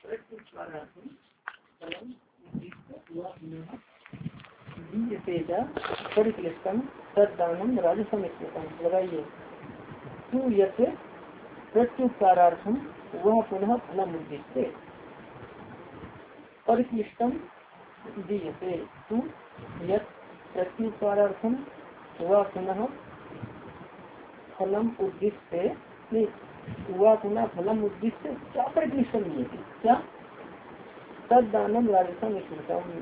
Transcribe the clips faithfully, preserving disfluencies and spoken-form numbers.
परिक्लिष्टम तदानम राजसम लगाइए। तू यथ प्रत्युपकारार्थम वह पुनः फलम उद्दिश्य परिक्लिष्टम दीयते। तू यथ प्रत्युपकारार्थम वह पुनः फलम उद्दिश्य वह पुनः फलम उद्दिश्य क्या परिक्लिष्टम दीयते क्या तदानम राजसम स्मृतम।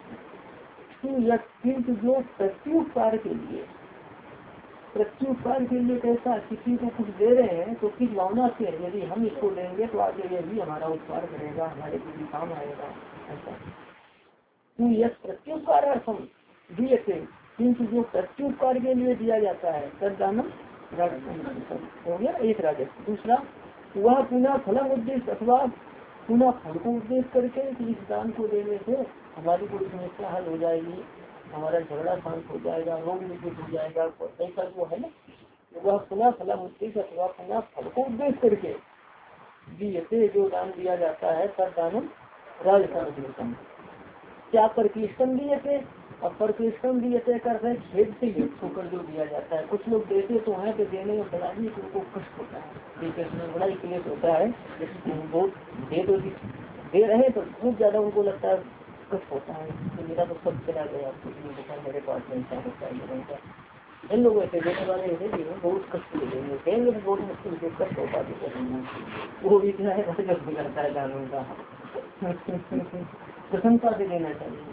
किंतु जो प्रत्युपकार के लिए प्रत्युपकार के लिए कैसा किसी को कुछ दे रहे हैं तो किस भावना से यदि हम इसको देंगे तो आगे ये भी हमारा उपकार करेगा, हमारे लिए काम आएगा ऐसा। तू यह प्रत्युपकारार्थम दीयते किंतु जो प्रत्युपकार के लिए दिया जाता है तदानम राजस्व हो गया एक राजस्व। दूसरा वह पुनः फलम उद्देश्य अथवा पुनः फल को उद्देश्य करके इस दान को देने से हमारी कोई समस्या हल हो जाएगी, हमारा झगड़ा शांत हो जाएगा, रोग निवृत्त हो जाएगा ऐसा जो है ना। वह पुनः फलम उद्देश्य अथवा पुनः फल को उद्देश्य करके दीयते जो दान दिया जाता है तद दानम राजसम क्या परक्लिष्टम दीयते। और परक्लिष्टम दीयते करते खेद से युक्त होकर जो दिया जाता है। कुछ लोग देते तो हैं तो देने में बड़ा ही उनको कष्ट होता है, इसमें बड़ा ही क्लेश होता है। बहुत दे तो दे रहे तो बहुत ज्यादा उनको लगता है कष्ट होता है तो मेरा तो सब चला गया, कुछ नहीं होता मेरे पास नहीं क्या होता है। इन लोगों ऐसे देने वाले ऐसे भी बहुत कष्ट ले लेंगे, देंगे तो बहुत मुश्किल से कष्ट होता है। वो भी क्या है राजस्व हो जाता है दानों का। प्रसन्नता से देना चाहिए।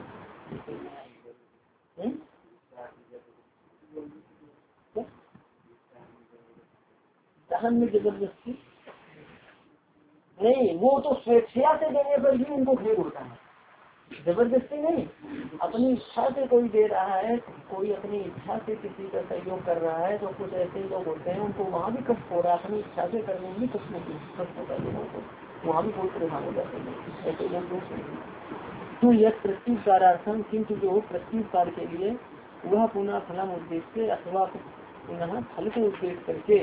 दान में जबरदस्ती नहीं, वो तो स्वेच्छा से देने पर भी उनको खेद होता है, जबरदस्ती नहीं। अपनी इच्छा से कोई दे रहा है, कोई अपनी इच्छा से किसी का सहयोग कर रहा है तो कुछ ऐसे लोग होते हैं उनको वहाँ भी कष्ट हो रहा है, अपनी इच्छा से करने में भी कष्ट कष्ट होता है लोगों को, वहाँ भी बहुत परेशान हो जाते हैं ऐसे लोग दोस्त। तो यह प्रत्युपकारार्थम किंतु जो प्रत्युपकार के लिए वह पुनः फलम उद्देश्य अथवा पुनः फल को उद्देश्य करके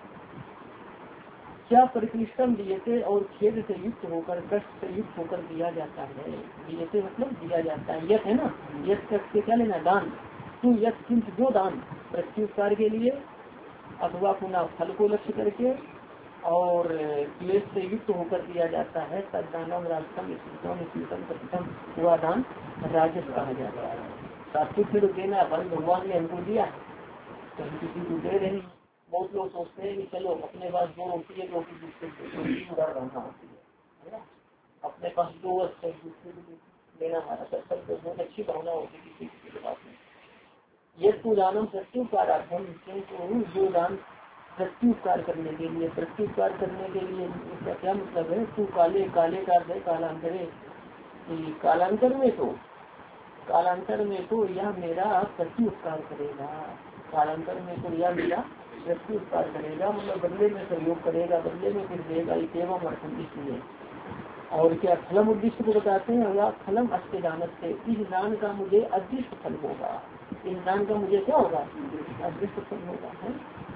क्या परिक्लिष्टम दियते और खेद से युक्त होकर कष्ट से युक्त होकर दिया जाता है। दियते मतलब दिया जाता है, यथ है ना, यथ से क्या लेना दान। तो यथ किंतु जो दान प्रत्युपकार के लिए अथवा पुनः फल को लक्ष्य करके और क्लेश से युक्त होकर दिया जाता है तद दानम राजसम स्मृतम प्रतिष्ठम हुआ दान राजस कहा जाता है। सात्विक में तो देना फल भगवान ने हमको दिया तो हम किसी को दे रहे हैं। बहुत लोग सोचते हैं कि चलो अपने पास दो रोटी है, रोटी दूसरे उधार रहना होती है ना, अपने पास दो वस्तु दूसरे को देना हमारा कर्तव्य तो बहुत अच्छी भावना होती है किसी के पास में। ये तो दानम प्रत्युपकारार्थम किंतु जो दान प्रत्युपकार करने के लिए प्रत्युपकार करने के लिए इसका क्या मतलब है। तू काले काले का है कालांतरे कालांतर में तो कालांतर में तो यह मेरा प्रत्युपकार करेगा, कालांतर में तो यह मेरा प्रत्युपकार करेगा मतलब बदले में सहयोग करेगा, बदले में कुछ देगा एवं अर्थम इसलिए। और क्या फलम उद्दिष्ट को बताते हैं अगर फलम अस्ते दान से इस दान का मुझे अदृष्ट फल होगा, इस दान का मुझे क्या होगा अदृष्ट फल होगा है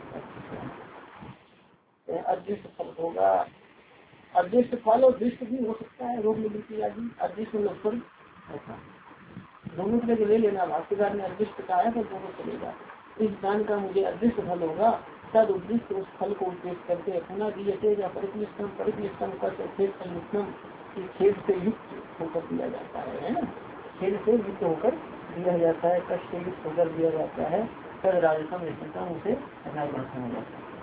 अदृष्ट फल होगा। अदृष्ट फल और दृष्ट भी हो सकता है, रोग निवृत्ति आदि अदृष्ट फल ऐसा दोनों तरह के ले लेना। भाष्यकार ने अदृष्ट कहा है तो दोनों चलेगा। इस दान का मुझे अदृष्ट फल होगा तद उद्दिष्ट उस फल को उद्देश्य करके पुनः दियते या परिक्लिष्टम परिक्लिष्टम कर खेद से युक्त होकर दिया जाता है ना, खेद से युक्त होकर दिया जाता है, कष्ट से युक्त होकर दिया जाता है तद राजसम निष्ठा उसे राजस्व हो जाता है।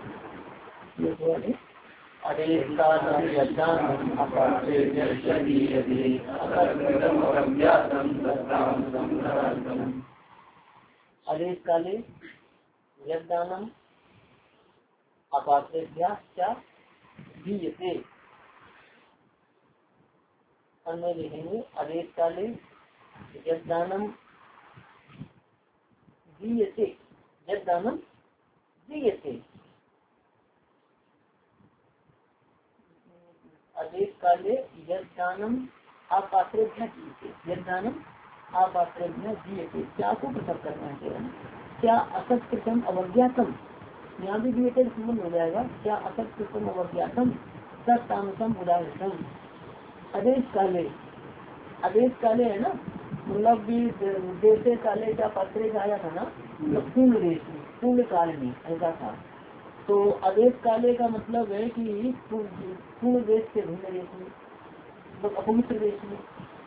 आदेश काले यज्ञानम अपात्रेभ्यः क्या दीयते अन्य लिखेंगे। आदेश काले यज्ञानम दीयते यज्ञानम दीयते आदेश काले यज्ञानम अपात्रेभ्यः दीयते यज्ञानम अपात्रेभ्यः दीयते क्या को पृथक करना है। क्या असत्कृतम अवज्ञातम यहाँ भी दिए संबंध हो जाएगा। क्या असत्कृतम अवज्ञातम तामसम उदाहरण आदेश काले, आदेश काले है ना, मतलब भी देशे काले का पत्रे का आया था ना, मतलब पूर्ण देश में, पूर्ण काल में ऐसा था। तो आदेश काले का मतलब है कि पूर्ण देश से भिन्न देश में, तो अपवित्र देश में,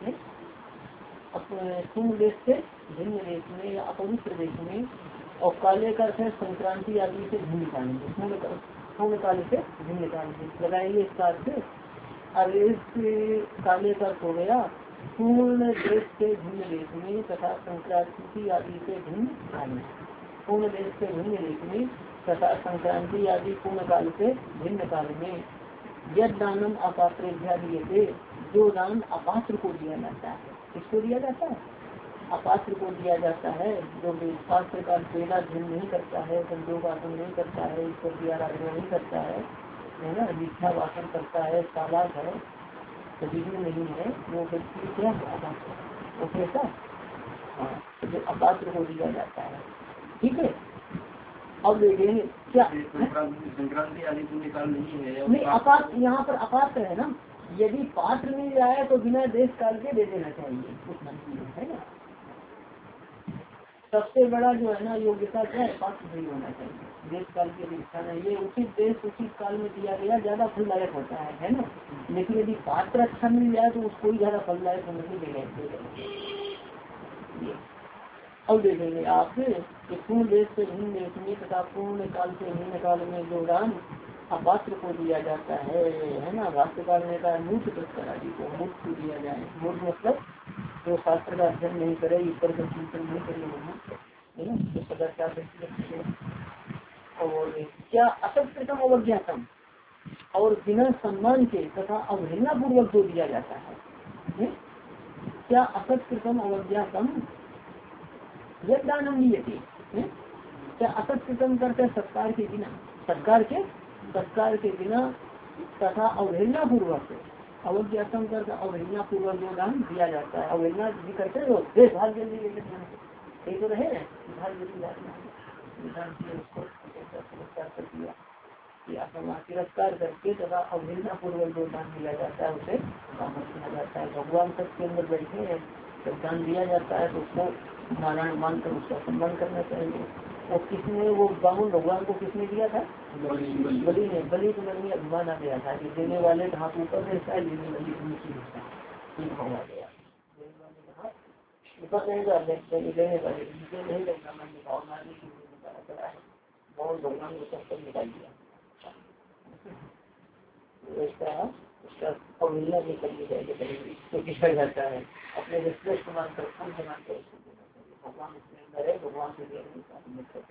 पूर्ण देश से भिन्न देश में या अपवित्र देश में। और काले का अर्थ है संक्रांति आदि से भिन्न काल में, पूर्ण काल से भिन्न काल में लगाएंगे इसका अर्थ। आदेश काले का हो गया पूर्ण देश से भिन्न देश में तथा संक्रांति आदि से भिन्न काल में, पूर्ण देश से भिन्न देश में तथा संक्रांति आदि पूर्ण काल से भिन्न काल में। यद दानम अपात्र दिए, जो दान अपात्र को दिया जाता है, किसको दिया जाता है? अपात्र को दिया जाता है, जो शास्त्र का वेदा अध्ययन नहीं करता है, संयोग आसन नहीं करता है, ईश्वर की आराधना नहीं करता है, है ना, मिथ्या वासन करता है, सालाक है, सभी नहीं है, वो व्यक्ति क्या है? वो कैसा? हाँ, तो जो अपात्र को दिया जाता है। ठीक है, अब देखेंगे क्या संक्रांति आदि पूर्ण काल नहीं है, नहीं अपात्र, यहाँ पर अपात्र है ना, यदि पात्र मिल जाए तो बिना देश काल के दे देना चाहिए, उतना है ना। सबसे बड़ा जो है ना योग्यता क्या है? पात्र नहीं होना चाहिए, देश काल की अपेक्षा नहीं। ये उचित देश उचित काल में दिया गया ज्यादा फलदायक होता है, है ना। लेकिन यदि पात्र अच्छा मिल जाए तो उसको ही ज्यादा फलदायक होने नहीं देगा। अब देखेंगे आप कि पूर्ण देश से भिन्न देश में तथा पूर्ण काल से भिन्न काल में जो दान अपात्र को दिया जाता है, है ना। भाष्यकार ने कहा मूर्ख तस्कर आदि को मूर्ख को दिया जाए। मूर्ख मतलब जो शास्त्र का अध्ययन नहीं करे, ईश्वर का चिंतन नहीं करे, है ना, तो सदाचार से। और क्या असत्कृतम अवज्ञातम, और बिना सम्मान के तथा अवहेलना पूर्वक जो दिया जाता है, है? क्या असत्कृतम अवज्ञातम यद दानम नियति, क्या असत्कृतम करते सत्कार के बिना, सत्कार के सत्कार के बिना तथा अवहेलना पूर्वक, अवज्ञातम करके अवहेलना पूर्वक जो दान दिया जाता है। अवहेलना भी करते हो, भाग जल्दी लेके तो रहे भाग जल्दी तिरस्कार करके तथा अवहेलना पूर्वक जो दान दिया जाता है उसे तामस कहा जाता है। भगवान तक के अंदर बैठे हैं, जब दान दिया जाता है तो उसको नारायण मानकर उसका सम्मान करना चाहिए। और किसने वो बामुन भगवान को किसने दिया था? बलि ने। बलि को मन में अभिमान आ गया था कि देने वाले का हाथ ऊपर रहता है, लेने वाली को नीचे रहता है, आ गया ऊपर रहेगा, लेने वाले नीचे नहीं लगना, मन में भाव मारने की चला है, बहुत भगवान को सब निकाल दिया। ऐसा उसका अवहेलना भी करनी चाहिए, तो किया जाता है अपने श्रेष्ठ मानकर पूर्ण मानकर भगवान उसके अंदर है, भगवान के लिए।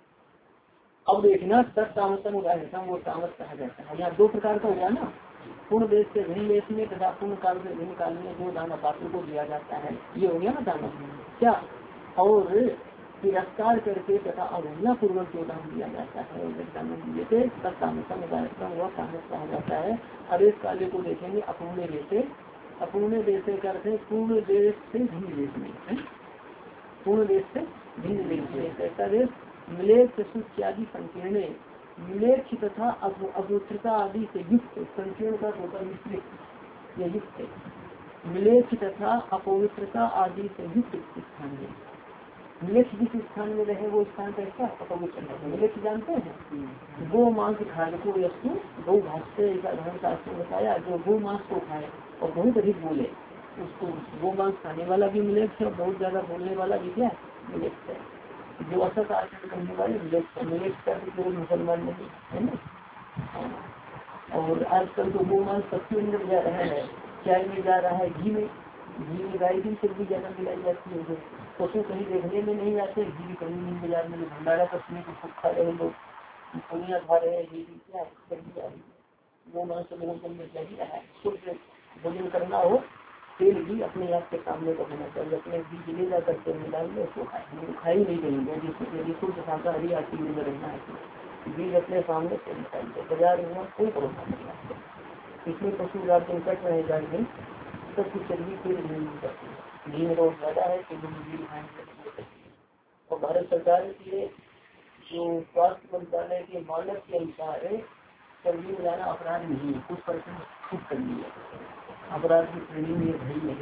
अब देखना तब तामसम उदाहरण वो तामस कहा जाता है। यहाँ दो प्रकार का हुआ ना, पूर्ण देश से भिन्न देश में तथा पूर्ण काल से भिन्न काल में जो दान अपात्र को दिया जाता है, ये हो गया ना तामस क्या। और तिरस्कार करके तथा अवहेलना पूर्वक जो दान दिया जाता है तब तामसम उदाहरण वह तामस कहा जाता है। आदेश काले को देखेंगे अपूर्ण देश, अपूर्ण देश का अर्थ है पूर्ण देश से भिन्न देश में, पूर्ण देश से भिन्न देश में ऐसा देश मिलेक्ष इत्यादि संकीर्ण, मिलेक्ष तथा अभूत्रता आदि से युक्त, संकीर्ण का होता मिश्रित या युक्त, मिलेक्ष तथा अपवित्रता आदि से युक्त स्थान में। मिलेक्ष जिस स्थान में रहे वो स्थान कैसा अपवित्र है। मिलेक्ष जानते हैं, गो मांस खाने को वस्तु गौ भाष्य धर्म शास्त्र में बताया, जो गो मांस को खाए और बहुत अधिक बोले उसको गो मांस खाने वाला भी मिलेक्ष है, और बहुत ज्यादा बोलने वाला भी क्या मिलेक्ष है। जो असत आचरण करने वाले मिलेक्ष मिलेक्ष का केवल मुसलमान नहीं है ना। और आजकल तो गो मांस सबके अंदर जा रहा है, चाय में जा रहा है, घी में, घी में गाय की सब्जी ज्यादा मिलाई जाती है। पशु कहीं देखने में नहीं आते, घी की कमी नहीं बाजार में, भंडारा कसने को खूब खा रहे लोग, दुनिया खा रहे हैं, घी की क्या सब्जी आ रही है। गो मांस लोगों को अंदर चाहिए है, शुद्ध भोजन करना हो तेल भी अपने आप के सामने का होना चाहिए, अपने बीज ले जा करके मिलाल में उसको खाई नहीं करेंगे। यदि शुद्ध शाकाहारी आती में रहना है बीज अपने सामने से निकालिए, बाजार में कोई भरोसा नहीं आता। इसमें पशु राशन कट रहे जाएंगे सबकी चर्बी तेल नहीं मिल सकती, घी में रोग ज्यादा है कि घी खाएंगे। और भारत सरकार के जो स्वास्थ्य मंत्रालय के मानक के अनुसार सर्दी में जाना अपराध नहीं है, कुछ परसेंट छूट कर लिया, अपराध की श्रेणी में नहीं है।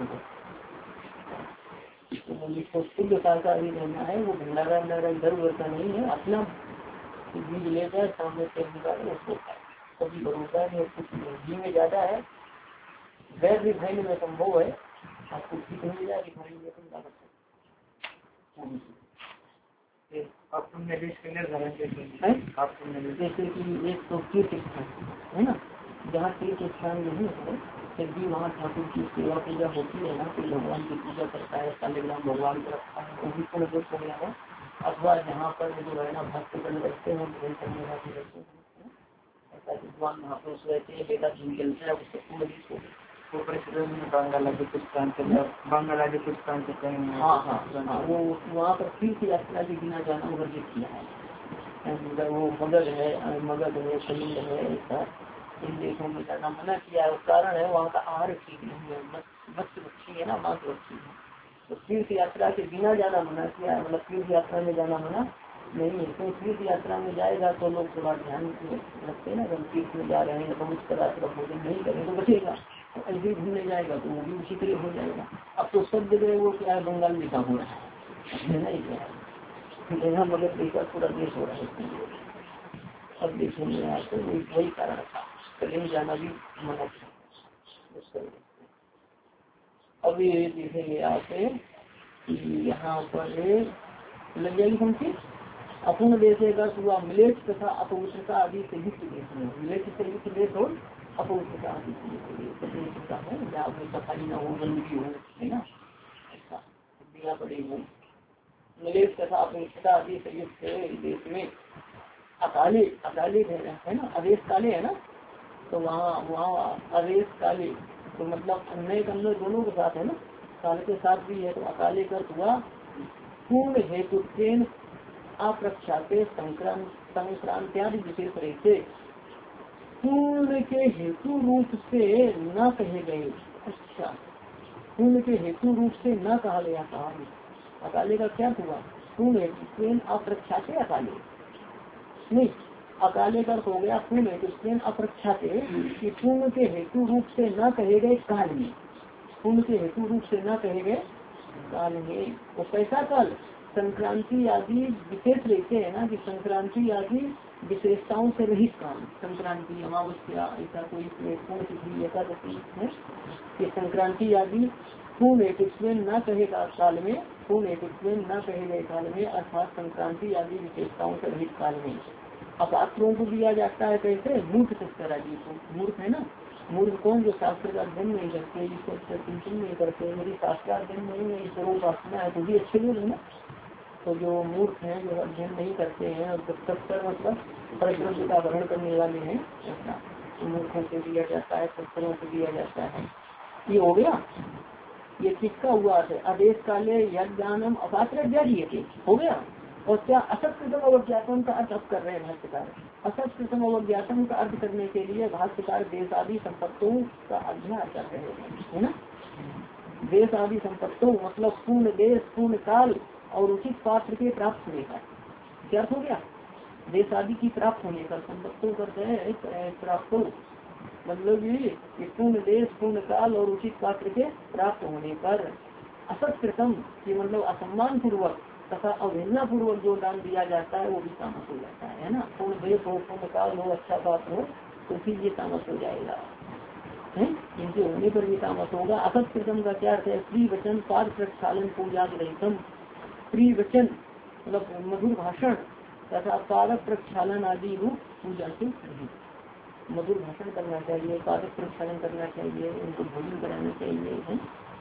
तो शुद्धता का भी रहना है, वो भंडारा भंडारा इधर उधर का नहीं है, अपना बीज ले जाए सामने से निकाले उसको खाए, कभी भरोसा नहीं है कुछ नहीं। घी में ज्यादा है, गैर रिफाइंड में संभव है, आपको ठीक मिल जाए रिफाइंड में तुम डाल सकते। आप तुमने जैसे कि एक तो तीर्थ स्थान है ना, जहाँ तीर्थ स्थान नहीं है फिर भी वहाँ ठाकुर की सेवा पूजा होती है ना, कोई भगवान की पूजा करता है, सालेग्राम भगवान को रखता है, वो भी पूर्ण हो गया है। अथवा जहाँ पर जो है ना भक्त जन रहते हैं, भजन करने वाले रहते हैं, ऐसा विद्वान महापुरुष रहते हैं, बेटा धूम चलता है, उससे पूर्ण भी बांग्ला के कुछ प्रांत बांग्ला के कुछ प्रांत कहेंगे। हाँ हाँ हाँ, वो वहाँ पर तीर्थ यात्रा के बिना जाना वर्जित किया है। वो मगध है, मगध है, कलिंग है, ऐसा इन देशों में जाना मना किया है। कारण है वहाँ का आहार ठीक नहीं है, मत्स्य मच्छी है ना, मांस मच्छी है, तो तीर्थ यात्रा के बिना जाना मना किया है। मतलब तीर्थ यात्रा में जाना मना नहीं है, तो तीर्थ यात्रा में जाएगा तो लोग थोड़ा ध्यान रखते हैं ना, जब तीर्थ में जा रहे हैं तो उस तरह का भोजन नहीं करें तो बचेगा, ऐसे ही घूमने जाएगा तो वो भी उसी तरह हो जाएगा। अब तो सब जगह वो क्या है, बंगाल में काम हो रहा है नहीं क्या है, यहाँ मगर देखा पूरा देश हो रहा है। अब देखेंगे यहाँ तो वही कारण था, कहीं जाना भी मना था। अब ये देखेंगे आप यहाँ पर लग जाएगी पंक्ति, अपूर्ण देश का हुआ मिलेट तथा अपवित्रता आदि से युक्त देश में, मिलेट से युक्त देश और अपवित्रता आदि से युक्त देश है, जहाँ पर सफाई न हो, गंदगी हो, है ना, ऐसा दिया पड़े हो। मिलेट तथा अपवित्रता आदि से युक्त देश में अकाले, अकाले है ना, अवेश काले है ना, तो वहाँ वहाँ अवेश काले तो मतलब अन्य कन्नड़ दोनों के साथ है ना, काल के साथ भी है, तो अकाले का हुआ पूर्ण हेतु अप्रख्याते संक्रांत्यादि विशेष रहते, पूर्ण के हेतु रूप से न कहे गए। अच्छा, पूर्ण के हेतु रूप से न कहा गया कहा, अकाले का क्या हुआ, पूर्ण हेतु अप्रख्याते, अकाले नहीं, अकाले का हो गया पूर्ण हेतु अप्रख्याते कि पूर्ण के हेतु रूप से न कहे गए काल में, पूर्ण के हेतु रूप से न कहे गए काल में। तो कैसा काल, संक्रांति आदि विशेष रहते हैं ना, कि संक्रांति आदि विशेषताओं से रहित काल, संक्रांति अमावस्या ऐसा कोई पूर्ण तिथि एकादशी है कि संक्रांति आदि पूर्ण हेतु न कहेगा काल में, पूर्ण हेतु न कहे गए काल में, अर्थात संक्रांति आदि विशेषताओं से रहित काल में। अपात्रों को दिया जाता है कैसे, मूर्ख तस्कर आदि को, मूर्ख है ना, मूर्ख कौन, जो शास्त्र का अध्ययन नहीं करते, ईश्वर से चिंतन नहीं करते, मेरी शास्त्र का अध्ययन नहीं है, ईश्वर उपासना है, तो भी अच्छे लोग है ना। तो जो मूर्ख हैं, जो अध्ययन नहीं करते हैं, और तस्कर मतलब परब्रह्म का ग्रहण करने वाले हैं, ऐसा तो मूर्खों से दिया जाता है, तस्करों से दिया जाता है। ये हो गया, ये किसका हुआ है, आदेश काले यज्ञानम अपात्र दिए हो गया। और क्या असत्कृतम अवज्ञातम का अर्थ अब कर रहे हैं भाष्यकार, असत्कृतम अवज्ञातम का अर्थ करने के लिए भाष्यकार देश आदि संपत्तों का अध्ययन कर रहे हैं, है ना। देश आदि संपत्तों मतलब पूर्ण देश, पूर्ण काल और उचित पात्र के प्राप्त होने का, क्या अर्थ हो गया, देश आदि की प्राप्त होने का, संपत्तों करते हैं प्राप्त, मतलब ये पूर्ण देश, पूर्ण काल और उचित पात्र के प्राप्त होने पर असत्कृतम ये मतलब असम्मान पूर्वक तथा अवहेलना पूर्वक जो दान दिया जाता है वो भी तामस हो जाता है ना। पूर्ण देश हो, पूर्ण काल हो, अच्छा पात्र हो, तो फिर ये तामस हो जाएगा, है इनके होने पर भी तामस होगा। असत्कृतम का क्या अर्थ है, प्रिय वचन पाद प्रक्षालन पूजा रहितम, प्रिय वचन मतलब मधुर भाषण तथा पादक प्रक्षालन आदि रूप पूजा से रहित, मधुर भाषण करना चाहिए, पादक प्रक्षालन करना चाहिए, उनको भोजन कराना चाहिए, है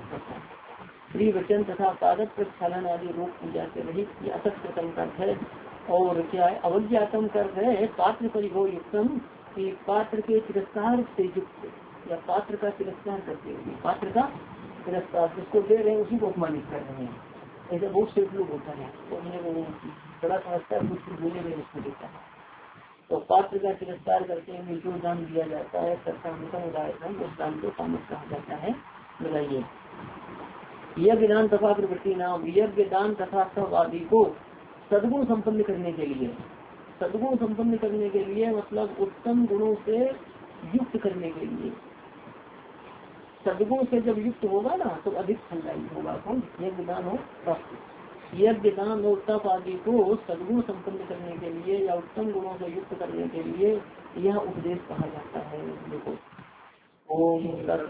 प्रिय वचन तथा पादक प्रक्षालन आदि रूप पूजा से रहित, ये असत्कृतम का है। और क्या है, अवज्ञातम कर है पात्र परिभव युक्तम, कि पात्र के तिरस्कार से युक्त या पात्र का तिरस्कार करते हुए, पात्र का तिरस्कार जिसको दे रहे हैं उसी को अपमानित कर रहे हैं, ऐसा बहुत से लोग होता है, तो उन्हें वो बड़ा समझता है, कुछ बोले में उसको देता है। तो पात्र का तिरस्कार करते हुए जो दान दिया जाता है सत्तानुदान, उस दान को तामस कहा जाता है। बताइए, यज्ञ दान तथा प्रवृत्ति नाम, यज्ञ दान तथा सब आदि को सद्गुण संपन्न करने के लिए, सद्गुण संपन्न करने के लिए, मतलब उत्तम गुणों से युक्त करने के लिए। सद्गुण से जब युक्त होगा ना तो अधिक फलदायी होगा। कौन? यज्ञ दान और तप। यज्ञ दान और तप आदि को सद्गुण संपन्न करने के लिए या उत्तम गुणों से युक्त करने के लिए यह उपदेश कहा जाता है। देखो, ओम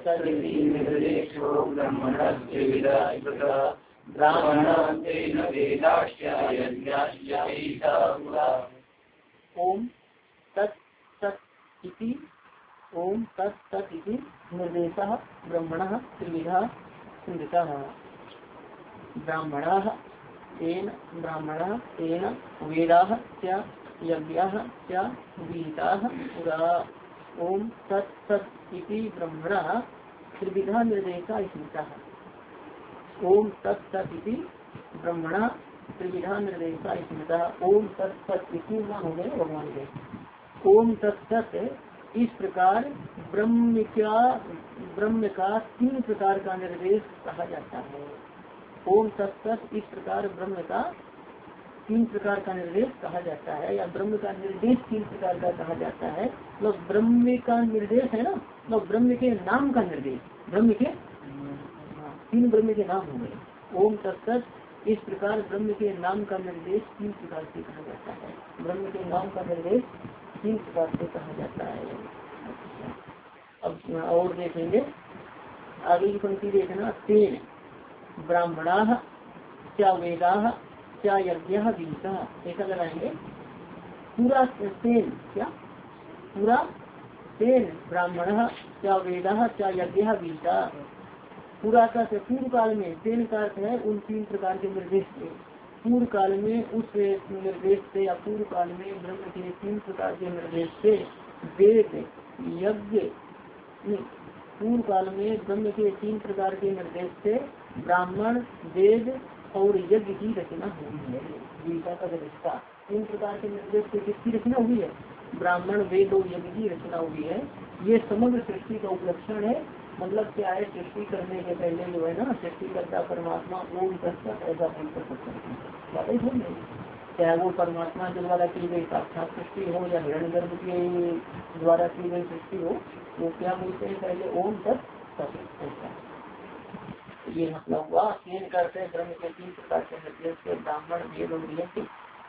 ओम तत् तत् इति ओम तत् तत् इति निर्देशः ब्रह्मणः त्रिविधा स्मृतः। ब्राह्मणाः तेन ब्राह्मणाः तेन वेदाः च यज्ञाः च विहिताः पुरा। ओम तत् तत् इति ब्रह्मणः त्रिविधा निर्देशः स्मृतः। ओम तत् तत् इति ब्रह्मणः त्रिविधा निर्देशः स्मृतः। ओम तत् तत् इति नाम हो गए भगवान के। ओम तत् तत् इस प्रकार ब्रह्म का ब्रह्म का तीन प्रकार का निर्देश कहा जाता है। ओम तत् तत् इस प्रकार ब्रह्म का तीन प्रकार का निर्देश कहा जाता है, या ब्रह्म का निर्देश तीन प्रकार का कहा जाता है। मतलब ब्रह्म का निर्देश है ना, मतलब ब्रह्म के नाम का निर्देश, ब्रह्म के तीन ब्रह्म के नाम हो गए। ओम तत् तत् इस प्रकार ब्रह्म के नाम का निर्देश तीन प्रकार से कहा जाता है। ब्रह्म के नाम का निर्देश तीन प्रकार से कहा जाता है। अब और देखेंगे आगे की पंक्ति देखना। तेन ब्राह्मणाः क्या वेदाः क्या यज्ञाः विहिताः, ऐसा लगाएंगे पूरा। तेन क्या पूरा? तेन ब्राह्मणः क्या वेदाः क्या यज्ञाः विहिताः। पूरा का पूर्व काल में, तेन का अर्थ है उन तीन प्रकार के निर्देश से। पूर्व काल में उस निर्देश से या पूर्व काल में ब्रह्म के तीन प्रकार के निर्देश से वेद यज्ञ, पूर्व काल में ब्रह्म के तीन प्रकार के निर्देश से ब्राह्मण वेद और यज्ञ की रचना हुई है। गीता का रिश्ता तीन प्रकार के निर्देश से किसकी रचना हुई है? ब्राह्मण वेद और यज्ञ की रचना हुई है। ये समग्र सृष्टि का उपलक्षण है। मतलब क्या है, सृष्टि करने के पहले जो है ना, सृष्टि करता परमात्मा ओम तत्सत ऐसा बोल कर सकते हैं। चाहे वो परमात्मा के द्वारा की गई साक्षात सृष्टि हो या हिरण्यगर्भ के द्वारा की गई सृष्टि हो, वो क्या बोलते हैं पहले ओम तत्सत ऐसा। ये मतलब हुआ। तीन करते हैं ब्रह्म के तीन प्रकार के निर्देश से ब्राह्मण वेद और यज्ञ।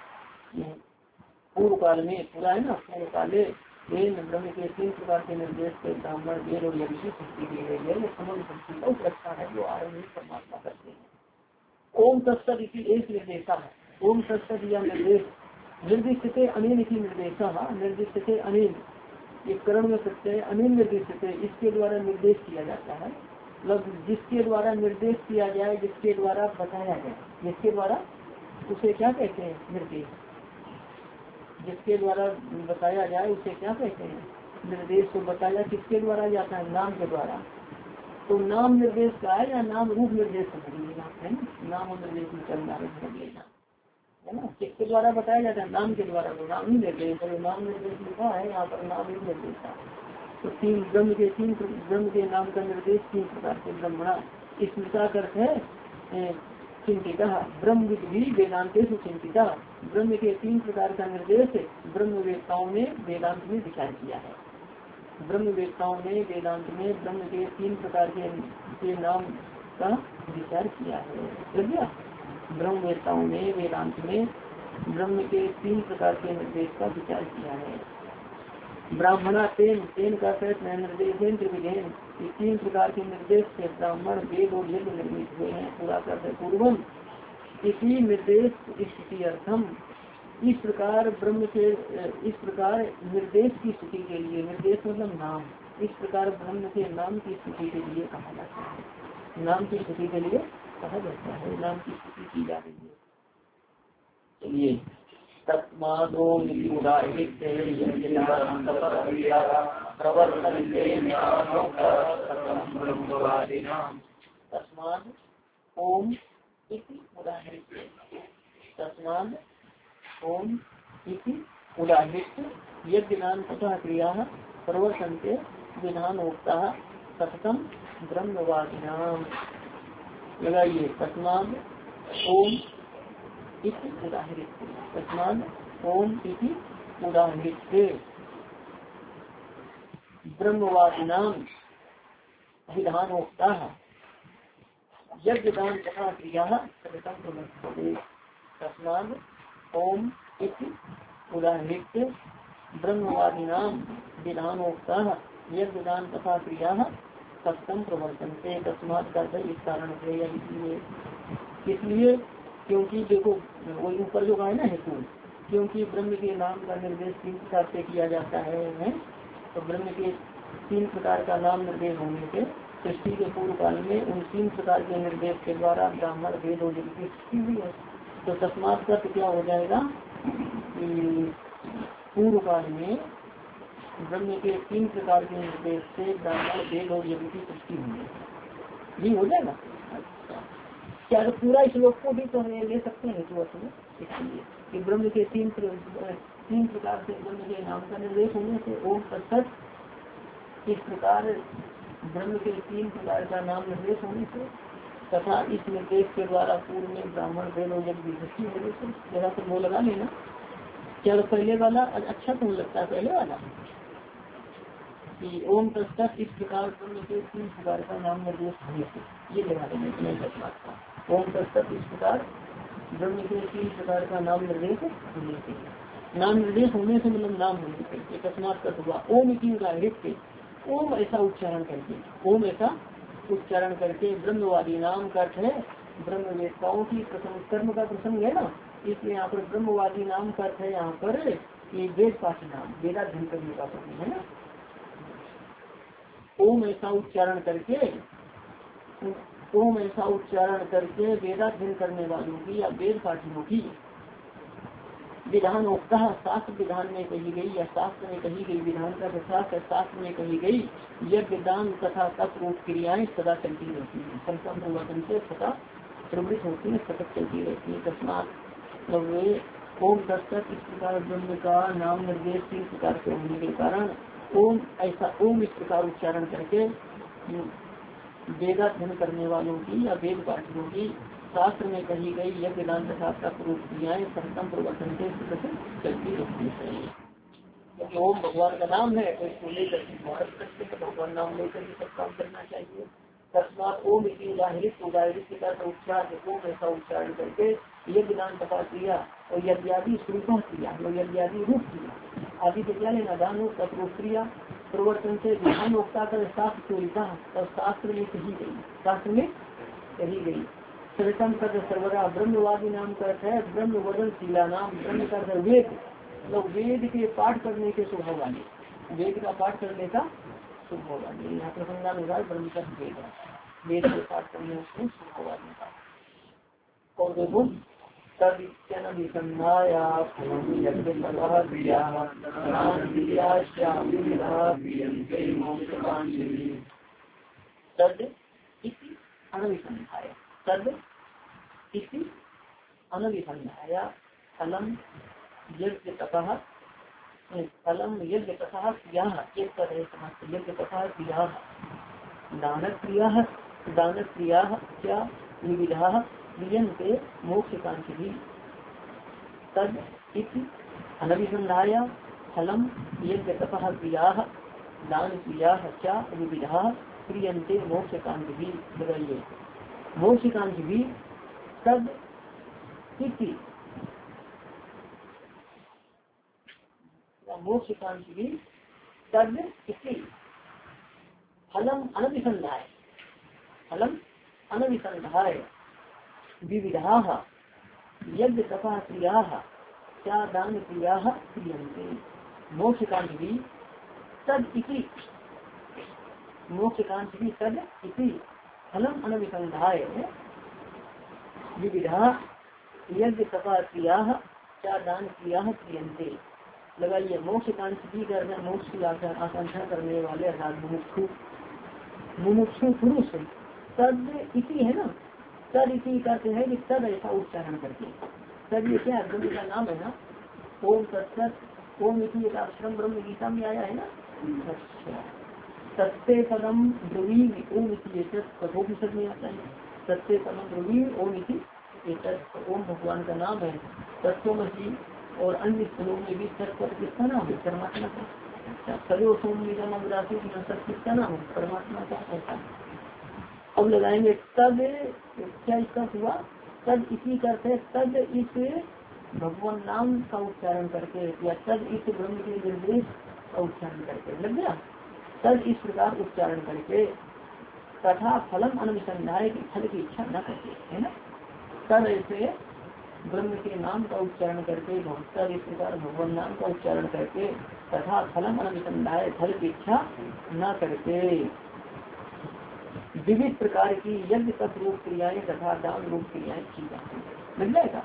पूर्व काल में पूरा है ना, पूर्व काले ब्रह्म के तीन प्रकार के निर्देश से ब्राह्मण वेद और यज्ञ की सृष्टि की गई है। ये समग्र सृष्टि का उपलक्षण है जो आरंभ परमात्मा करते हैं। ओम तत्सत इसी एक निर्देशा है। ओम तत्सत या निर्देश निर्दिष्ट अनिल की निर्देशा निर्दिष्ट अनिल, ये करण में प्रत्यय अनिल निर्दिष्ट, इसके द्वारा निर्देश किया जाता है। मतलब जिसके द्वारा निर्देश किया जाए, जिसके द्वारा बताया जाए, जिसके द्वारा, उसे क्या कहते हैं? निर्देश। जिसके द्वारा बताया जाए उसे क्या कहते हैं? निर्देश। को बताया किसके द्वारा जाता है? नाम के द्वारा। तो नाम निर्देश का है या नाम रूप निर्देश समझ लेना है ना, नाम और निर्देश में चलना है समझ लेना है ना। किसके द्वारा बताया जाता है? नाम के द्वारा। तो नाम ही निर्देश, नाम निर्देश लिखा है यहाँ पर, नाम ही निर्देश है। तो तीन ब्रह्म के तीन ब्रह्म के नाम का निर्देश तीन प्रकार के ब्रह्मणा स्मृता अर्थ है चिंतिता। ब्रह्म भी वेदांतेषु चिंतिता। ब्रह्म के तीन प्रकार का निर्देश ब्रह्म वेदताओं ने वेदांत में विचार किया है। ब्रह्म वेदताओं ने वेदांत में ब्रह्म के तीन प्रकार के, के नाम का विचार किया है। समझिए, ब्रह्म वेदताओं ने वेदांत में ब्रह्म के तीन प्रकार के निर्देश का विचार किया है। ब्राह्मणा तेन तेन का निर्देश त्रिविधेन, तीन प्रकार के निर्देश से ब्राह्मण वेद और यज्ञ निर्मित हुए हैं। पूरा करते पूर्वम इसी निर्देश स्थिति अर्थम, इस प्रकार ब्रह्म के इस प्रकार निर्देश की स्थिति के लिए, निर्देश मतलब नाम, इस प्रकार ब्रह्म के नाम की स्थिति के लिए कहा जाता है। नाम की स्थिति के लिए कहा जाता है, नाम की स्थिति की जा रही है। चलिए, तस्मादो तस्माद ओम इति उदाहृत्य, तस्माद ओम इति उदाहृत्य यज्ञ नाम तथा क्रिया प्रवर्तन्ते विधानोक्ता सततम ब्रह्मवादिनाम। लगाइए, तस्माद ओम इति उदाहृत्य, तस्माद ओम इति उदाहृत्य ब्रह्मवादिनां विधानोक्ता यज्ञ दान तथा क्रिया तस्माद् ओम इति उदाहृत्य ब्रह्मवादिनां विधानोक्ता यज्ञ दान तथा क्रिया सप्तम प्रवर्तनते। तस्मात् का इस कारण से या इसलिए इसलिए क्योंकि देखो वो ऊपर जो कहा है ना हेतु, क्योंकि ब्रह्म के नाम का निर्देश तीन प्रकार से किया जाता है, है? तो ब्रह्म के तीन प्रकार का नाम निर्देश होने से सृष्टि के पूर्व काल में उन तीन प्रकार के निर्देश के द्वारा ब्राह्मण वेद और जगत की सृष्टि हुई है। तो तस्मात् का क्या हो जाएगा, पूर्व काल में ब्रह्म के तीन प्रकार के निर्देश से ब्राह्मण वेद और यज्ञ की सृष्टि हुई है, ये हो जाएगा। अच्छा, क्या तो पूरा श्लोक को भी तो ले सकते हैं तो इसलिए कि ब्रह्म के तीन तीन प्रकार से ब्रह्म के नाम का निर्देश होने से ओम तत्सत इस प्रकार ब्रह्म के तीन प्रकार का नाम निर्देश होने से तथा इस निर्देश के द्वारा पूर्व में ब्राह्मण वेद और यज्ञ की सृष्टि होने से जरा तो वो लगा लेना। क्या पहले वाला अच्छा तो लगता है, पहले वाला कि ओम तत्सत इस प्रकार ब्रह्म के तीन प्रकार का नाम निर्देश होने से, ये लगा देने की नहीं करना। ओम तत्सत इस प्रकार ब्रह्म के तीन प्रकार का नाम निर्देश होने से, नाम निर्देश होने से मतलब नाम होने से तस्मात् का हुआ ओम की उदाहृत्य ओम ऐसा उच्चारण करके, ओम ऐसा उच्चारण करके ब्रह्मवादी नाम का अर्थ है ब्रह्म वेदताओं की प्रसंग कर्म का प्रसंग है ना, इसलिए यहाँ पर ब्रह्मवादी नाम का अर्थ है यहाँ पर ये वेद पाठी नाम वेदाध्ययन करने का प्रसंग है ना। ओम ऐसा उच्चारण करके ओम ऐसा उच्चारण करके वेदाध्ययन करने वालों की या वेद पाठियों की विधानोक्ता शास्त्र विधान में कही गई या शास्त्र में कही गई विधान का शास्त्र शास्त्र में कही गई यज्ञ दान तथा तप रूप क्रियाएं सदा चलती रहती है, संकल्प परिवर्तन से सदा प्रवृत्त होती है, सतत चलती रहती है। तस्मात् ओम तत्सत इस प्रकार ब्रह्म का नाम निर्देश तीन प्रकार से होने के कारण ओम ऐसा ओम इस प्रकार उच्चारण करके वेदाध्ययन करने वालों की या वेद पाठियों की शास्त्र में कही गई यज्ञ दान तथा तप रूप क्रियाएं संकल्प परिवर्तन से चलती रहती है। क्योंकि ओम भगवान का नाम है तो इसको लेकर भारत करते हैं, भगवान नाम लेकर सब काम करना चाहिए। तस्मात् ओम इसी उदाहरित उदाहरित का उच्चार ओम ऐसा उच्चारण करके यज्ञ दान तथा क्रिया और यज्ञादि स्वरूपों क्रिया और यज्ञादि रूप क्रिया आदि को क्या लेना दान रूप तप रूप क्रिया प्रवर्तन से विधान उक्ता कर शास्त्र चोरिता और शास्त्र में कही गई, शास्त्र में कही गई। सर्वतम कर सर्वरा ब्रह्मवादी नाम का अर्थ है ब्रह्म वदन शीला नाम, ब्रह्म का वेद मतलब वेद के पाठ करने के स्वभाव वाले, वेद का पाठ करने का स्वभाव वाले, यहाँ प्रसंगानुसार ब्रह्म का वेद है, वेद के पाठ करने के स्वभाव वाले का। और देखो तद इसी अनविसंधाय फलम यज्ञ तपः फलम यज्ञ तपः क्रियाः एक तरह समस्त यज्ञ तपः क्रियाः दान क्रियाः दान क्रियाः क्या विविधाः क्रियन्ते मोक्षकांक्षी तद इति अनविसंधाय फलम यज्ञ तपः क्रियाः दान क्रियाः क्या विविधाः क्रियन्ते मोक्षकांक्षी बताइए मोक्षकांक्षी तद इति मोक्षकांक्षी तद इति फलम अनविसंधाय फलम अनविसंधाय विविधाः यज्ञ तपः क्रियाः क्या दान क्रियाः क्रियन्ते मोक्षकांक्षी तद इति मोक्षकांक्षी तद इति फलम अनविसंधाय विविधा यज्ञ तपः क्रियाः क्या दान क्रियाः क्रियन्ते। लगाइए मोक्षकांक्षी कर मोक्ष की आकांक्षा करने वाले अर्थात मुमुक्षु मुमुक्षु पुरुष तद इति है ना, तद इति कहते हैं कि तद ऐसा उच्चारण करके, तद ये क्या ब्रह्म का नाम है ना, ओम तत्सत ओम इति एक आश्रम ब्रह्म गीता में आया है ना। अच्छा सत्य पदम ब्रवी ओम इति कठोपनिषद में आता है, सत्य पदम ब्रवी ओम इति ओम भगवान का नाम है, तत्वमसि और अन्य स्थलों में भी सत पद किसका नाम है? परमात्मा का। सदैव सोम निगम अग्रासी सत किसका नाम है? परमात्मा का। ऐसा अब लगाएंगे तद, क्या इसका हुआ? तद इसी करते तद इस भगवान नाम का उच्चारण करके या तद इस ब्रह्म के निर्देश का उच्चारण करके लग गया। तद इस प्रकार उच्चारण करके तथा फलम अनुसंधाय की फल की इच्छा न करके, है ना। तद ऐसे ब्रह्म के नाम का उच्चारण करके तद इस प्रकार भगवान नाम का उच्चारण करके तथा फलम अनुसंधाय फल की इच्छा न करके विविध प्रकार की यज्ञ तप रूप क्रियाएं तथा दान रूप क्रियाएं की जाती है। लग जाएगा।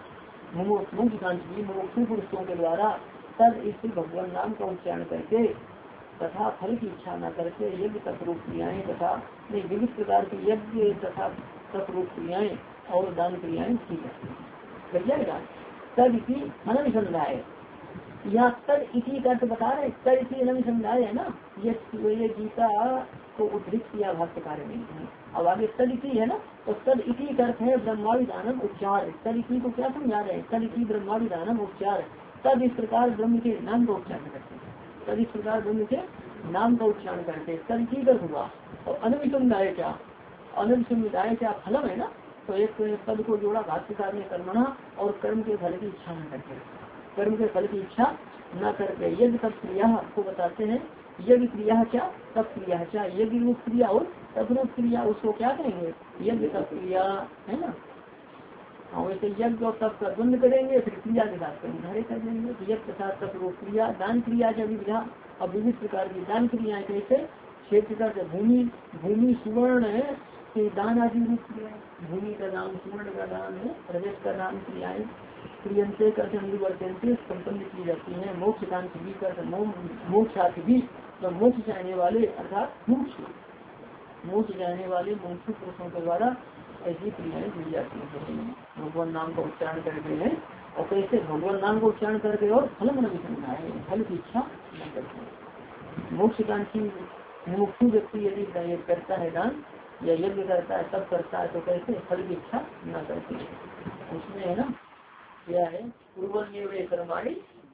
मुमुक्षु पुरुषों के द्वारा तद इस भगवान नाम का उच्चारण करके तथा फल की इच्छा न करके यज्ञ तप रूप क्रियाएं तथा विविध प्रकार की यज्ञ तथा तप रूप क्रियाएं और दान क्रियाएं की जाती है। लग जाएगा। तद इसी अनुसंधाय, यहाँ तद इसी का बता रहे, तद इसी अनुसंधाय है ना। ये ये गीता को उद्धृत किया भाष्यकार ने। अब आगे तद इसी है ना, तो तद इसी का अर्थ है ब्रह्माविधानम उपचार। तद इसी को क्या समझा रहे हैं? तद इसी ब्रह्माविधानम उपचार। तद इस प्रकार ब्रह्म के नाम का उच्चारण करते हैं। तद इस प्रकार ब्रह्म के नाम का उच्चारण करते तद इसी कर हुआ। और अनुसंधाय क्या? अनुसंधाय क्या फलम है ना। तो एक पद को जोड़ा भाष्यकार ने कर्मणा और कर्म के फल की इच्छा न करके, कर्म के फल की इच्छा न करके यज्ञ तप क्रिया को बताते हैं। यज्ञ क्रिया क्या? तप क्रिया क्या? यज्ञ रूप क्रिया और तप रूप क्रिया, उसको क्या कहेंगे? यज्ञ तप क्रिया, है ना। हाँ, वैसे यज्ञ और तप का द्वंद करेंगे, फिर क्रिया के साथ निर्धारित कर देंगे। यज्ञ तथा तप रूप क्रिया, दान क्रिया का विधा। अब विविध प्रकार की दान क्रियाएं कैसे? क्षेत्र का भूमि, भूमि सुवर्ण है दान आदि रूप क्रिया। भूमि का दान, सुवर्ण का दान है, रजत का दान क्रियाएं क्रियंते कर अनुवर्तनते संपन्न की जाती है। मोक्ष दान भी कर मोक्ष भी, तो मोक्ष चाहने वाले अर्थात मोक्ष मोक्ष चाहने वाले मुमुक्षु पुरुषों के द्वारा ऐसी क्रियाएं की जाती है। भगवान नाम का उच्चारण करके है। और कैसे? भगवान नाम का उच्चारण करके और फल मन विसंधा है, फल की इच्छा न करते। मोक्ष दान की मुमुक्षु व्यक्ति यदि करता है दान या यज्ञ करता है तब करता है, तो कैसे? फल की इच्छा न करते। उसमें है ना, क्या है? पूर्व कर्माणी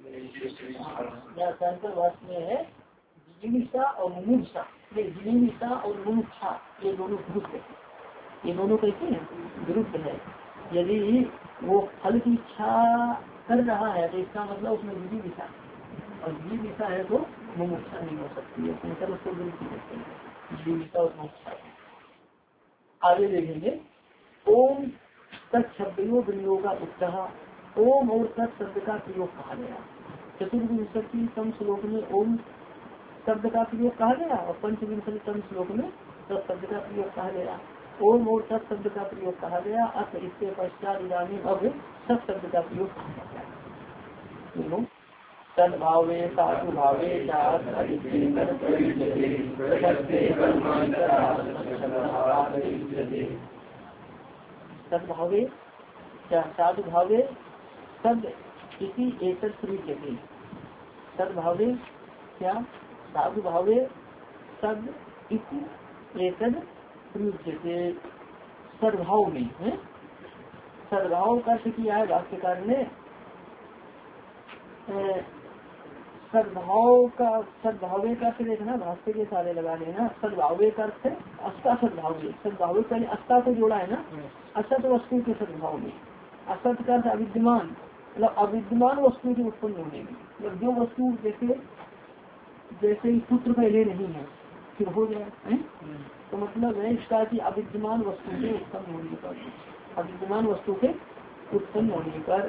या शांकर में है जिजीविषा और मुमुक्षा। जिजीविषा और मुमुक्षा ये दोनों विरुद्ध है। ये दोनों कैसे हैं? विरुद्ध है। यदि वो फल की इच्छा कर रहा है तो इसका मतलब उसमें जिजीविषा, और जिजीविषा है तो मुमुक्षा नहीं हो सकती है। शंकर उसको विरुद्ध कहते हैं, जिजीविषा और मुमुक्षा। आगे देखेंगे। ओम तत्शब्दों विनियोगा उत्साह। ओम और तत् शब्द का प्रयोग कहा गया। चतुर्विंशतितम श्लोक में ओम शब्द का प्रयोग कहा गया और पंचविंशतितम श्लोक में तत् शब्द का प्रयोग कहा गया। ओम और तत् शब्द का प्रयोग कहा गया। अथ इसके पश्चात इदानीं अब सत शब्द का प्रयोग कहा गया। तद्भावे साधु भावे सद्भावे क्या? साधु भावे सद इसी एक प्रयुज्यते। सद्भावे क्या? साधु भावे सद इसी एक प्रयुज्यते। सद्भाव में है। सद्भाव का अर्थ किया है भाष्यकार ने। सद्भाव का सद्भावे का अर्थ देखना, भाष्य के सारे लगा लेना। सद्भावे का अर्थ है अस्ता सद्भावे। सद्भावे पहले अस्ता को जोड़ा है ना। असत वस्तु के सद्भाव में, असत का अर्थ अविद्यमान, मतलब अविद्यमान वस्तु की उत्पन्न होने में। मतलब जो वस्तु जैसे जैसे ही पुत्र पहले नहीं है फिर हो गया है, तो मतलब है इसका कि अविद्यमान वस्तु के उत्पन्न होने पर, अविद्यमान वस्तु के उत्पन्न होने पर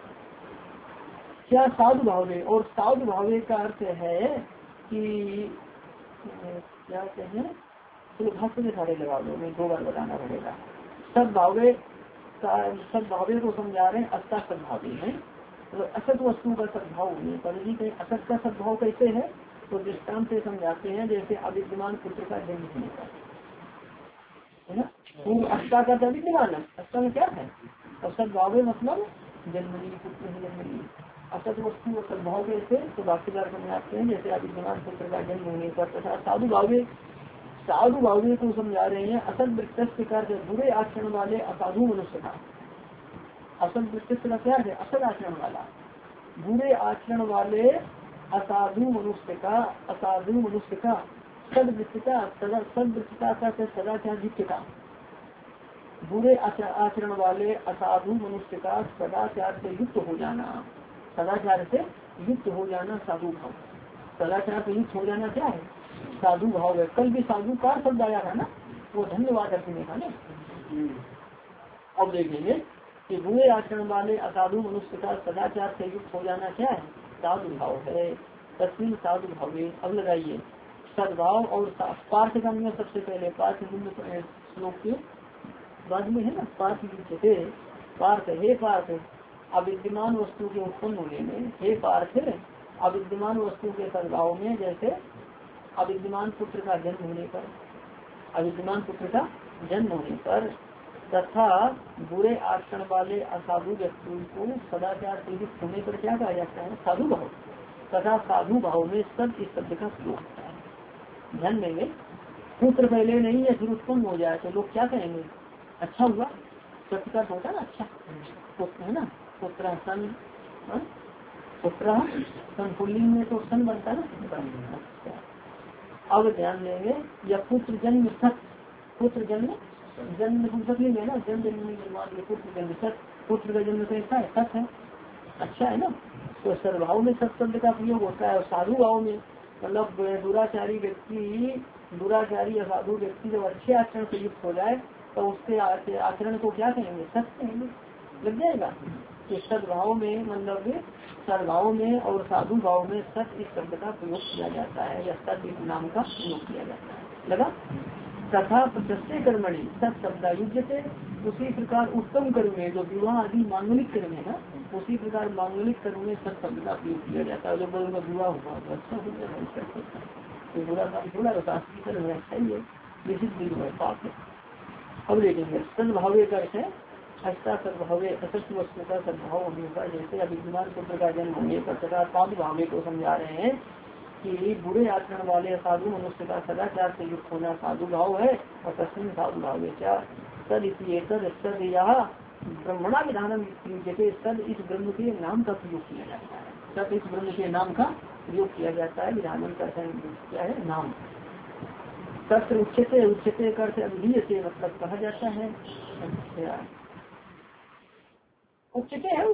क्या साधु भावे। और साधु भावे का अर्थ है कि क्या कहें, चलो भाष्य में सारे लगा दो, मैं दो बार बताना पड़ेगा। सद्भावे सद्भावे को समझा रहे हैं। अस्ता सद्भावी है, तो असत वस्तु का सद्भाव होने पर भी कहीं असत का सद्भाव कैसे है, तो दृष्टांत से समझाते हैं। जैसे अविद्यमान पुत्र का जन्म होने का है ना, पूर्व अस्ता का अविद्यमान है। अस्ता में क्या है? और सद्भावे मतलब जन्मनी पुत्र जन्मनी। असत वस्तु और सद्भाव कैसे, तो भाष्यकार समझाते हैं जैसे अविद्यमान पुत्र का जन्म होने पर। तथा साधु भावे साधु भावे को समझा रहे हैं। असत वृत्त का बुरे आचरण वाले असाधु मनुष्य का। असत वृत्त का क्या है? असत आचरण वाला। बुरे आचरण वाले असाधु मनुष्य का असाधु मनुष्य का सदवृत्तिता सदा सदवृत्तिता का सदाचार युक्त का बुरे आचरण वाले असाधु मनुष्य का सदाचार से युक्त हो जाना, सदाचार से युक्त हो जाना साधु भाव। सदाचार से युक्त हो जाना क्या है? साधु भाव है। कल भी साधु का शब्द आया था ना, वो धन्यवाद रखने का ना। अब देखेंगे कि बुरे आचरण वाले असाधु मनुष्य का सदाचार से युक्त हो जाना क्या है? साधु भाव है। तस्वीर साधु भाव। अब लगाइए सद्भाव और पार्थ का नियम सबसे पहले पार्थ श्लोक के बाद में है ना। पार्थ थे पार्थ हे पार्थ अविद्यमान वस्तु के उत्पन्न होने में, हे पार्थ अविद्यमान वस्तु के सद्भाव में, जैसे अविद्यमान पुत्र का जन्म होने पर, अविद्यमान पुत्र का जन्म होने पर तथा बुरे आचरण वाले असाधु व्यक्ति को सदाचार से युक्त होने पर क्या कहा जाता है? साधु भाव। तथा साधु भाव में सब इस शब्द का प्रयोग होता है। ध्यान देंगे पुत्र पहले नहीं है फिर उत्पन्न हो जाए तो लोग क्या कहेंगे? अच्छा हुआ। सत्य का होता है ना, अच्छा पुत्र है ना। पुत्र सन, पुत्र सन पुल्लिंग में तो सन बनता है ना। अब ध्यान देंगे या पुत्र जन्म सत, पुत्र जन्म जन्म पुस्तक है ना, जन्म जन्म पुत्र जन्म सत, पुत्र का जन्म कैसा है? सत है, अच्छा है ना। तो सद्भाव में सत शब्द का प्रयोग होता है। और साधु भाव में मतलब दुराचारी व्यक्ति, दुराचारी या साधु व्यक्ति जब अच्छे आचरण से युक्त हो जाए तो उसके आचरण को क्या कहेंगे? सत कहेंगे। लग जाएगा कि सद्भाव में मतलब सद्भाव में और साधु भाव में सत इस शब्द का प्रयोग किया जाता है या सत इस नाम का प्रयोग किया जाता है। लगा। तथा प्रशस्ते कर्मणि सत शब्दायुज्य से, उसी प्रकार उत्तम कर्म में जो विवाह आदि मांगलिक कर्म है ना, उसी प्रकार मांगलिक कर्म में सत शब्द का प्रयोग किया जाता है। जब उनका विवाह हुआ तो अच्छा हो जाएगा, तो बुरा काम थोड़ा शास्त्रीय कर्म है, अच्छा ही है, विशिष्ट भी है, पाप है। अब देखेंगे सद्भावे का अर्थ है अच्छा सद्भावे असत्य वस्तु का सद्भाव होने का, जैसे अविद्यमान पुत्र का जन्म होने पर तथा साधु भावे को समझा रहे हैं कि बुरे आचरण वाले साधु मनुष्य का सदाचार से युक्त होना साधु भाव है। और तस्वीर साधु भाव क्या सद सद सद यह ब्रह्मणा विधान जैसे सद इस ब्रह्म के नाम का प्रयोग किया जाता है। सद इस ब्रह्म के नाम का प्रयोग किया जाता है। विधान का क्या है? नाम। तत्र उच्चते उच्चते कर से अभिधीय से मतलब कहा जाता है। अच्छा उच्चते है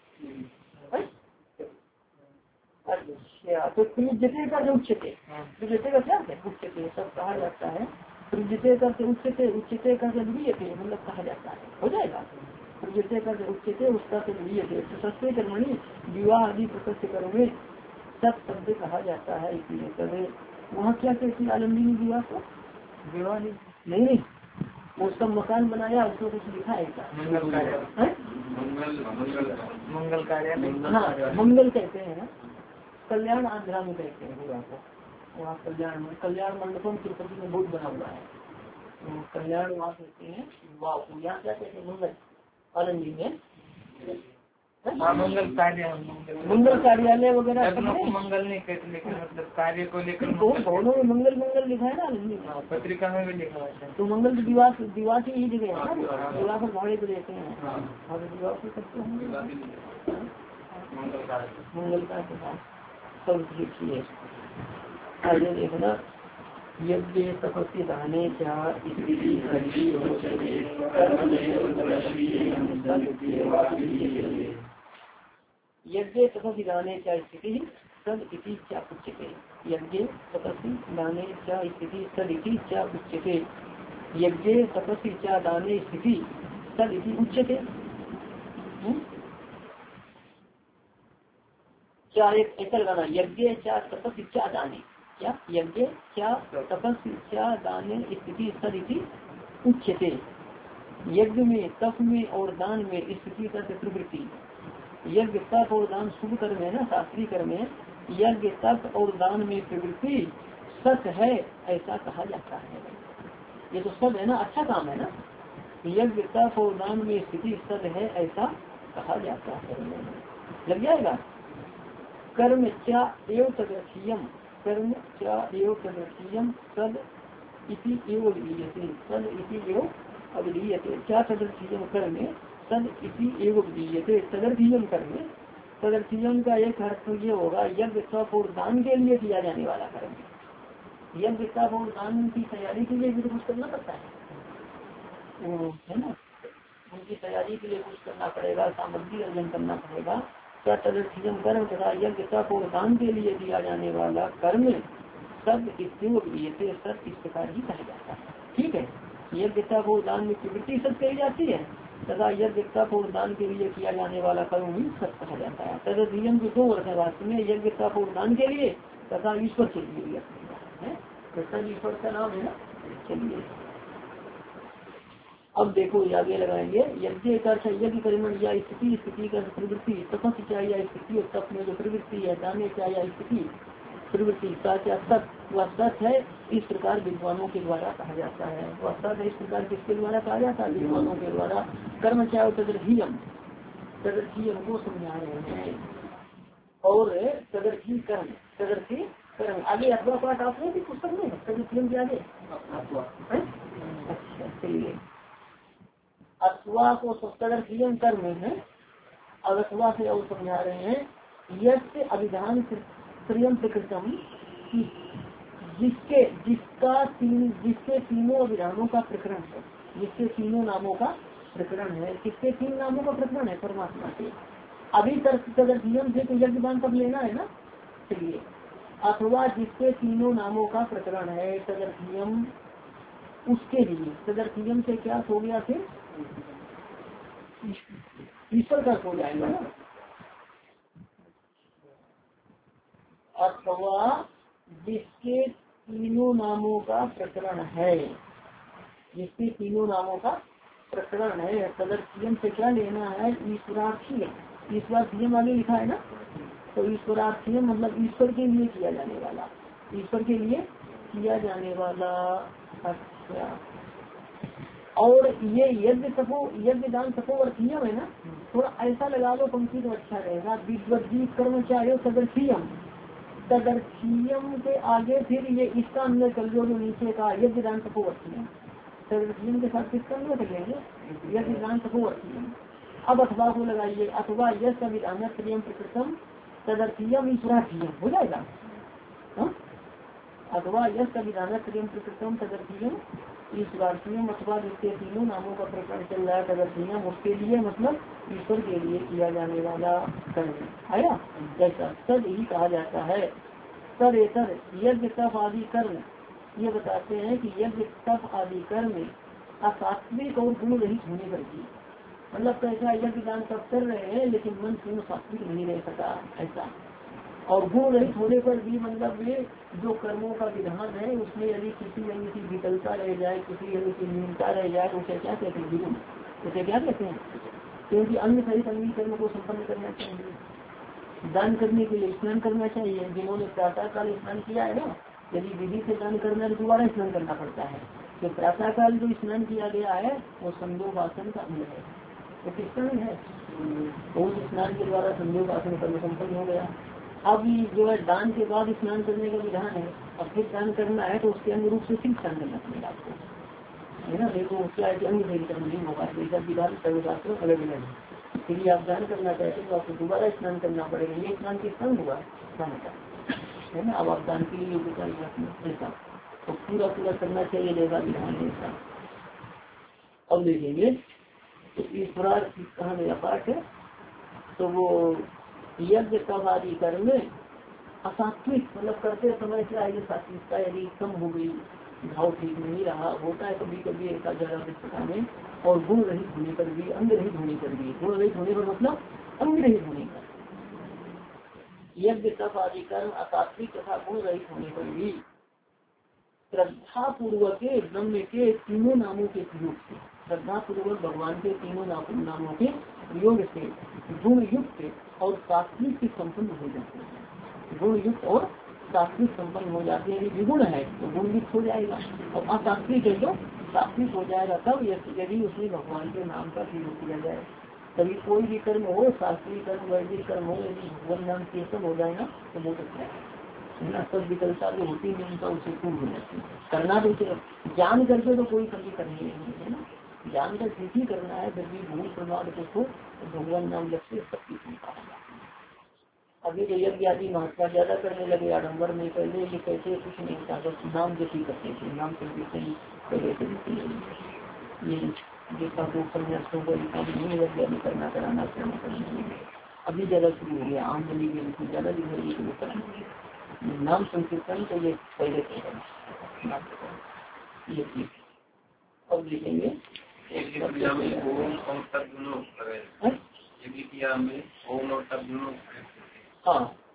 अच्छा तो प्रयुज्यते का जो उच्चते प्रयुज्यते का क्या है? उच्चते सब कहा जाता है। प्रयुज्यते का से उच्चते उच्चते का से अभिधीयते मतलब कहा जाता है। हो जाएगा प्रयुज्यते का से उच्चते उसका से अभिधीयते प्रशस्ते कर्मणि विवाह आदि प्रशस्त करोगे सब शब्द कहा जाता है। इसलिए कभी वहाँ क्या कहती है आलम्बिनी विवाह को? विवाह नहीं नहीं नहीं वो सब मकान बनाया उसमें कुछ लिखा है क्या? मंगल कार्य मंगल कार्य हाँ मंगल कहते हैं ना। कल्याण आंध्रा में कहते हैं विवाह को। वहाँ कल्याण कल्याण मंडपम तिरुपति में बहुत बना हुआ है तो कल्याण वहाँ कहते हैं विवाह को। यहाँ क्या कहते हैं? मंगल आलम्बी में मंगल कार्य मंगल कार्यालय वगैरह मंगल नहीं कहते लेकिन मतलब कार्य को लेकर दोनों में मंगल मंगल लिखा है ना पत्रिका में भी लिखा है। तो मंगल तो दिवास दिवास ही जगह है ना, दिवास पर भाड़े को देते हैं और दिवास भी करते हैं मंगल का सब देखिए। आगे देखना यज्ञ तपस्या दाने क्या यज्ञ तपस्या दाने क्या स्थिति सद इति क्या उच्यते। यज्ञ तपस्या दाने क्या स्थिति सद इति क्या उच्यते। यज्ञ तपस्या क्या दाने स्थिति सद इति उच्यते। क्या एक ऐसा लगाना यज्ञ क्या तपस्या क्या दाने क्या यज्ञ क्या तपस्या क्या दाने स्थिति सद इति उच्यते। यज्ञ में तप में और दान में स्थिति का प्रवृत्ति। यज्ञ तप और दान शुभ कर्म है ना, शास्त्रीय कर्म है। यज्ञ तप और दान में प्रवृत्ति सत है ऐसा कहा जाता है। ये तो सब है ना, अच्छा काम है ना। यज्ञ तप और दान में स्थिति सद है ऐसा कहा जाता है। लग जाएगा। कर्म क्या एव तदर्थीयम कर्म क्या एव तदर्थीयम सद इति एव विधीयते सद इति एव अविधीयते। क्या तदर्थीयम कर्म सद इति एव विधीयते तदर्थीयम कर्म तदर्थीयम का एक अर्थ तो ये होगा यज्ञ तप और दान के लिए किया जाने वाला कर्म। यज्ञ तप और दान की तैयारी के लिए भी तो कुछ करना पड़ता है, है ना। उनकी तैयारी के लिए कुछ करना पड़ेगा, सामग्री अर्जन करना पड़ेगा। क्या तदर्थीयम कर्म तथा यज्ञ तप और दान के लिए किया जाने वाला कर्म सब इत्युक्ते सब इस प्रकार ही कहा जाता है। ठीक है, यज्ञ तप और दान में प्रवृत्ति सब कही जाती है तथा यज्ञ तप और दान के लिए किया जाने वाला कर्म भी सब कहा जाता है। तदर्थीयम के दो अर्थ है वास्तव में, यज्ञ तप और दान के लिए तथा ईश्वर के लिए भी है, तो सब ईश्वर का नाम है ना। चलिए अब देखो ये आगे लगाएंगे। यज्ञ का अर्थ यज्ञ कर्मण या स्थिति, स्थिति का प्रवृत्ति, तपस क्या या स्थिति और तप में जो प्रवृत्ति है, दाने क्या या स्थिति प्रवृत्ति का क्या सत वह सत है, इस प्रकार विद्वानों के द्वारा कहा जाता है। वह सत है इस प्रकार किसके द्वारा कहा जाता है, विद्वानों के द्वारा। कर्म क्या हो तदर्थीयम, तदर्थीयम को समझा रहे हैं। और तदर्थी कर्म, तदर्थी कर्म आगे अथवा पाठ आपने भी पुस्तक में तदर्थीयम के आगे। अच्छा चलिए, अथवा को तदर्थीयम कर्म है, अब अथवा से और समझा रहे हैं। यस्य अभिधान प्रियम प्रकृतम, जिसके जिसका तीन जिसके तीनों अभिधानों का प्रकरण है, जिसके तीनों नामों का प्रकरण है। किसके तीन नामों का प्रकरण है, परमात्मा के। अभी तदर्थीयम से तो यज्ञदान तब लेना है ना। चलिए, अथवा जिसके तीनों नामों का प्रकरण है तदर्थीयम, उसके लिए तदर्थीयम से क्या हो गया, फिर ईश्वर का हो जाएगा ना। अथवा जिसके तीनों नामों का प्रकरण है, जिसके तीनों नामों का प्रकरण है तदर्थीयम से क्या लेना है, ईश्वरार्थीयम। ईश्वरार्थीयम आगे लिखा है ना, तो ईश्वरार्थीयम मतलब ईश्वर के लिए किया जाने वाला, ईश्वर के लिए किया जाने वाला। अच्छा, और ये यज्ञ तपो यज्ञ दान तपो अर्थीयम है ना, थोड़ा ऐसा लगा लो पंक्ति तो अच्छा रहेगा। विद्वद्गीत कर्म चाहे तदर्थीयम, तदर्थीयम के आगे फिर ये इसका अंदर कर लो जो नीचे का यज्ञ दान तपो अर्थीयम, तदर्थीयम के साथ किसका अंदर कर लेंगे, यज्ञ दान तपो अर्थीयम। अब अथवा को लगाइए, अथवा यश संविधान प्रियम प्रकृतम तदर्थीयम ईश्वरार्थीयम हो जाएगा। अथवा यश संविधान प्रियम प्रकृतम तदर्थीयम ईश्वरार्थीयम, अथवा जिसके तीनों नामों का प्रकरण चल रहा है तदर्थीयम, उसके लिए मतलब ईश्वर के लिए किया जाने वाला कर्म आया। जैसा तद ही कहा जाता है। तद एतर यज्ञ तप आदि कर्म, ये बताते हैं कि यज्ञ तप आदि कर्म असात्विक और गुण रहित होने पर भी, मतलब कैसा, यज्ञ दान तप कर रहे हैं लेकिन मन पूर्ण सात्विक नहीं रह सका ऐसा, और गुण रहित होने पर भी मतलब ये जो कर्मों का विधान है उसमें यदि किसी अंग की विकलता रह जाए, किसी अंग की न्यूनता रह जाए तो उसे क्या कहते हैं, विगुण, उसे क्या कहते हैं। क्योंकि अन्य सहित अंगी कर्म को संपन्न करना चाहिए। दान करने के लिए स्नान करना चाहिए, जिन्होंने प्रातः काल स्नान किया है ना, यदि विधि से दान करना है तो दोबारा स्नान करना पड़ता है। तो प्रातः काल जो स्नान किया गया है वो संयोग आसन का अंग है, वो किसका अंग है, तो उस स्नान के द्वारा संयोग आसन कर्म संपन्न हो गया। अब जो है दान के बाद स्नान करने का विधान है, अब फिर दान करना है तो उसके अनुरूप से फिर स्नान करना पड़ेगा आपको, है ना। देखो क्या है कि अंग से कर्म नहीं होगा, जैसा विधान सर्वशास्त्र अलग अलग है। फिर आप दान करना चाहते तो आपको दोबारा स्नान करना पड़ेगा। ये स्नान किस स्नान हुआ, दान का, है ना। अब आप दान के लिए योग्यता ऐसा तो पूरा पूरा करना चाहिए जैसा विधान है ऐसा। अब देखेंगे तो ईश्वरार्थ कहाँ मेरा पाठ है, तो वो यज्ञ तप आदि कर्म असात्विक मतलब करते समय क्या है, सात्विकता यदि कम हो गई, भाव ठीक नहीं रहा, होता है कभी कभी ऐसा जगह में, और गुण रहित होने पर भी, अंग रहित होने पर भी, गुण रहित होने पर मतलब अंग रहित होने पर, यज्ञ तप आदि कर्म असात्विक तथा गुण रहित होने पर भी श्रद्धा पूर्वक ब्रह्म के तीनों नामों के प्रयोग से, श्रद्धा पूर्वक भगवान के तीनों नामों के प्रयोग से गुण युक्त और सात्विक से संपन्न हो जाते हैं। गुण युक्त और सात्विक संपन्न हो जाते हैं। यदि गुण है तो गुण युक्त हो जाएगा, और असात्विक है तो सात्विक हो जाएगा। तब यदि उसमें भगवान के नाम का प्रयोग किया जाए, तभी कोई भी कर्म हो, शास्त्रीय कर्म वैदिक कर्म हो, यदि भगवान नाम कीर्तन हो जाए ना तो बहुत अच्छा है ना। सब विकलता जो होती है उनका उसे पूर्ण हो जाती है। करना तो जान करके तो कोई कभी करनी नहीं है ना, जान कर ठीक ही करना है, फिर भी भूल प्रमाद को भगवान नाम लक्ष्य सबकी क्षमता है। अभी तो यज्ञ आदि महत्व ज्यादा करने लगे आडम्बर में। पहले ये कैसे कुछ नहीं था, बस नाम जैसी करते थे, नाम संकीर्तन पहले से ये देखा तो उपन्यासों को नहीं यज्ञ आदि करना कराना करना करना। अभी ज्यादा शुरू हो गया, आम बनी गई ज्यादा दिखाई शुरू करना नाम संकीर्तन। तो ये पहले से है ये चीज। अब लिखेंगे हाँ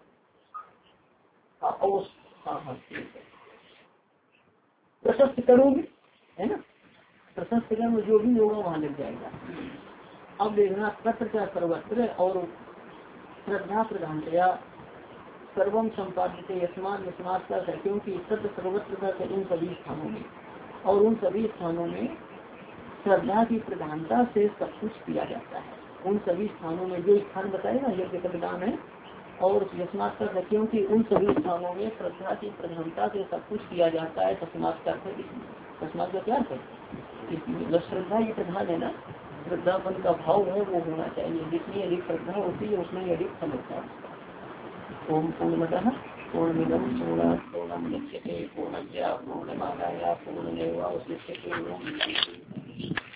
हाँ और हाँ हाँ ठीक है। प्रशस्त करोगे है ना, प्रशस्त कर्म जो भी होगा वहाँ लग जाएगा। अब देखना तत्र क्या सर्वत्र और श्रद्धा प्रधानतया सर्वम संपादित यस्मान यस्मात का है, क्योंकि तत्र सर्वत्र का इन सभी स्थानों में और उन सभी स्थानों में श्रद्धा की प्रधानता से सब कुछ किया जाता है। उन सभी स्थानों में जो स्थान बताएगा यज्ञ का विधान है, और यस्मात का क्योंकि उन सभी स्थानों में श्रद्धा की प्रधानता से सब कुछ किया जाता है। तस्मात का तस्मात का क्या है, मतलब श्रद्धा ये प्रधान है ना, श्रद्धापन का भाव है वो होना चाहिए। जितनी अधिक श्रद्धा होती है उतना ही अधिक फल होता है। ओम पूर्णतः पूर्णमिदं पूर्णात् पूर्णमुदच्यते पूर्णस्य पूर्णमादाय पूर्णमेवावशिष्यते।